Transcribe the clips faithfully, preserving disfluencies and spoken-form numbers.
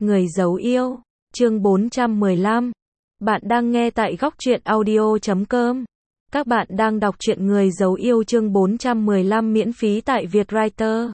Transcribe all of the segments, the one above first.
Người giấu yêu, chương bốn trăm mười lăm. Bạn đang nghe tại góc truyện audio chấm com. Các bạn đang đọc truyện Người giấu yêu chương bốn trăm mười lăm miễn phí tại Vietwriter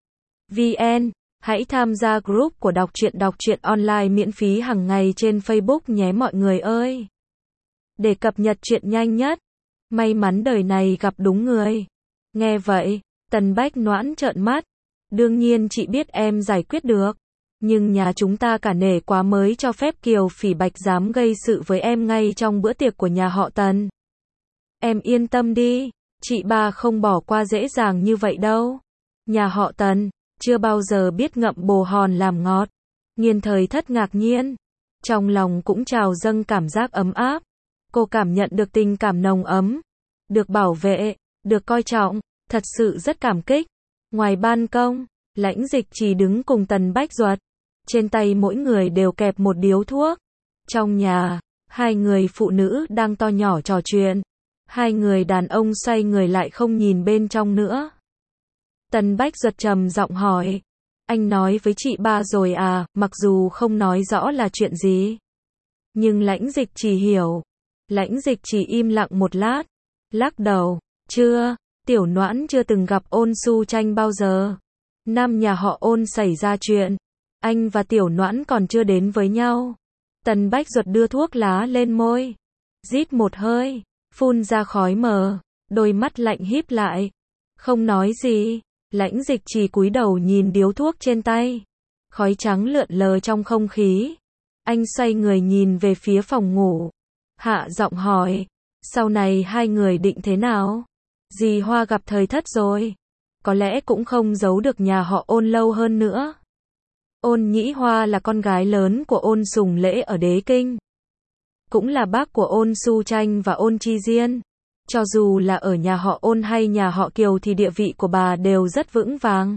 vê en. Hãy tham gia group của đọc truyện đọc truyện online miễn phí hàng ngày trên Facebook nhé mọi người ơi. Để cập nhật truyện nhanh nhất. May mắn đời này gặp đúng người. Nghe vậy, Tần Bách Noãn trợn mắt. Đương nhiên chị biết em giải quyết được. Nhưng nhà chúng ta cả nể quá mới cho phép Kiều Phỉ Bạch dám gây sự với em ngay trong bữa tiệc của nhà họ Tần. Em yên tâm đi, chị ba không bỏ qua dễ dàng như vậy đâu. Nhà họ Tần, chưa bao giờ biết ngậm bồ hòn làm ngọt. Nghiên Thời Thất ngạc nhiên. Trong lòng cũng trào dâng cảm giác ấm áp. Cô cảm nhận được tình cảm nồng ấm. Được bảo vệ, được coi trọng, thật sự rất cảm kích. Ngoài ban công, Lãnh Dịch Trì đứng cùng Tần Bách Duật. Trên tay mỗi người đều kẹp một điếu thuốc. Trong nhà, hai người phụ nữ đang to nhỏ trò chuyện. Hai người đàn ông xoay người lại không nhìn bên trong nữa. Tần Bách Duật trầm giọng hỏi. Anh nói với chị ba rồi à, mặc dù không nói rõ là chuyện gì. Nhưng Lãnh Dịch Trì hiểu. Lãnh Dịch Trì im lặng một lát. Lắc đầu. Chưa, Tiểu Noãn chưa từng gặp Ôn Su Tranh bao giờ. Năm nhà họ Ôn xảy ra chuyện. Anh và Tiểu Noãn còn chưa đến với nhau. Tần Bách Duật đưa thuốc lá lên môi. Rít một hơi. Phun ra khói mờ. Đôi mắt lạnh híp lại. Không nói gì. Lãnh Dịch Trì cúi đầu nhìn điếu thuốc trên tay. Khói trắng lượn lờ trong không khí. Anh xoay người nhìn về phía phòng ngủ. Hạ giọng hỏi. Sau này hai người định thế nào? Dì Hoa gặp Thời Thất rồi. Có lẽ cũng không giấu được nhà họ Ôn lâu hơn nữa. Ôn Nhĩ Hoa là con gái lớn của Ôn Sùng Lễ ở Đế Kinh. Cũng là bác của Ôn Su Tranh và Ôn Chi Diên. Cho dù là ở nhà họ Ôn hay nhà họ Kiều thì địa vị của bà đều rất vững vàng.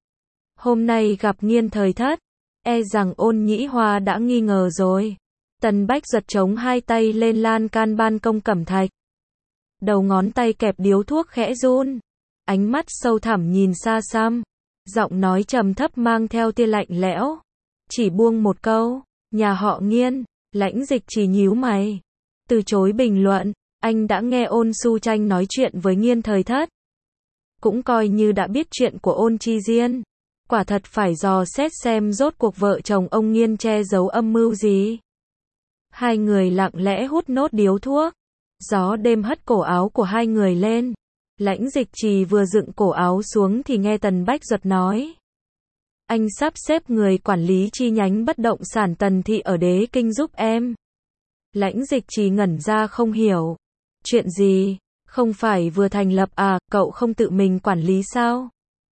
Hôm nay gặp Nghiên Thời Thất, e rằng Ôn Nhĩ Hoa đã nghi ngờ rồi. Tần Bách Duật chống hai tay lên lan can ban công cẩm thạch. Đầu ngón tay kẹp điếu thuốc khẽ run. Ánh mắt sâu thẳm nhìn xa xăm. Giọng nói trầm thấp mang theo tia lạnh lẽo. Chỉ buông một câu, nhà họ Nghiên. Lãnh Dịch Trì nhíu mày. Từ chối bình luận, anh đã nghe Ôn Su Tranh nói chuyện với Nghiên Thời Thất. Cũng coi như đã biết chuyện của Ôn Chi Diên. Quả thật phải dò xét xem rốt cuộc vợ chồng ông Nghiên che giấu âm mưu gì. Hai người lặng lẽ hút nốt điếu thuốc. Gió đêm hất cổ áo của hai người lên. Lãnh Dịch Trì vừa dựng cổ áo xuống thì nghe Tần Bách Duật nói. Anh sắp xếp người quản lý chi nhánh bất động sản Tần Thị ở Đế Kinh giúp em. Lãnh Dịch Trì ngẩn ra không hiểu. Chuyện gì? Không phải vừa thành lập à, cậu không tự mình quản lý sao?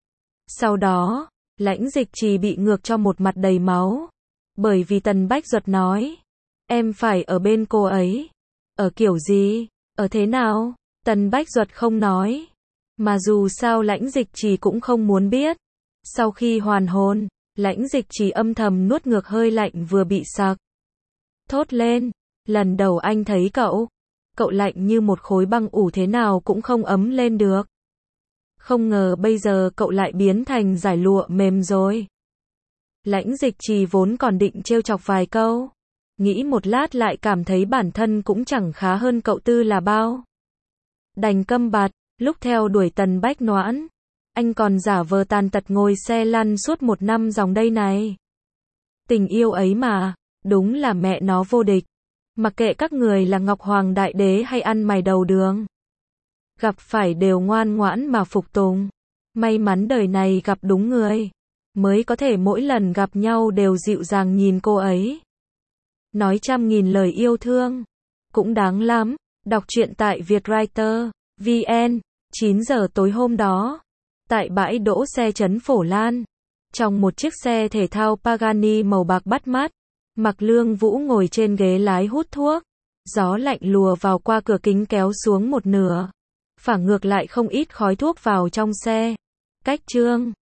Sau đó, Lãnh Dịch Trì bị ngược cho một mặt đầy máu. Bởi vì Tần Bách Duật nói. Em phải ở bên cô ấy. Ở kiểu gì? Ở thế nào? Tần Bách Duật không nói. Mà dù sao Lãnh Dịch Trì cũng không muốn biết. Sau khi hoàn hồn, Lãnh Dịch Trì âm thầm nuốt ngược hơi lạnh vừa bị sặc. Thốt lên. Lần đầu anh thấy cậu. Cậu lạnh như một khối băng ủ thế nào cũng không ấm lên được. Không ngờ bây giờ cậu lại biến thành dải lụa mềm rồi. Lãnh Dịch Trì vốn còn định trêu chọc vài câu. Nghĩ một lát lại cảm thấy bản thân cũng chẳng khá hơn cậu Tư là bao. Đành câm bặt, lúc theo đuổi Tần Bách Noãn. Anh còn giả vờ tàn tật ngồi xe lăn suốt một năm dòng đây này. Tình yêu ấy mà, đúng là mẹ nó vô địch. Mặc kệ các người là Ngọc Hoàng Đại Đế hay ăn mày đầu đường. Gặp phải đều ngoan ngoãn mà phục tùng. May mắn đời này gặp đúng người. Mới có thể mỗi lần gặp nhau đều dịu dàng nhìn cô ấy. Nói trăm nghìn lời yêu thương. Cũng đáng lắm. Đọc truyện tại Vietwriter vê en. chín giờ tối hôm đó. Tại bãi đỗ xe trấn Phổ Lan. Trong một chiếc xe thể thao Pagani màu bạc bắt mắt. Mạc Lương Vũ ngồi trên ghế lái hút thuốc. Gió lạnh lùa vào qua cửa kính kéo xuống một nửa. Phả ngược lại không ít khói thuốc vào trong xe. Cách Trương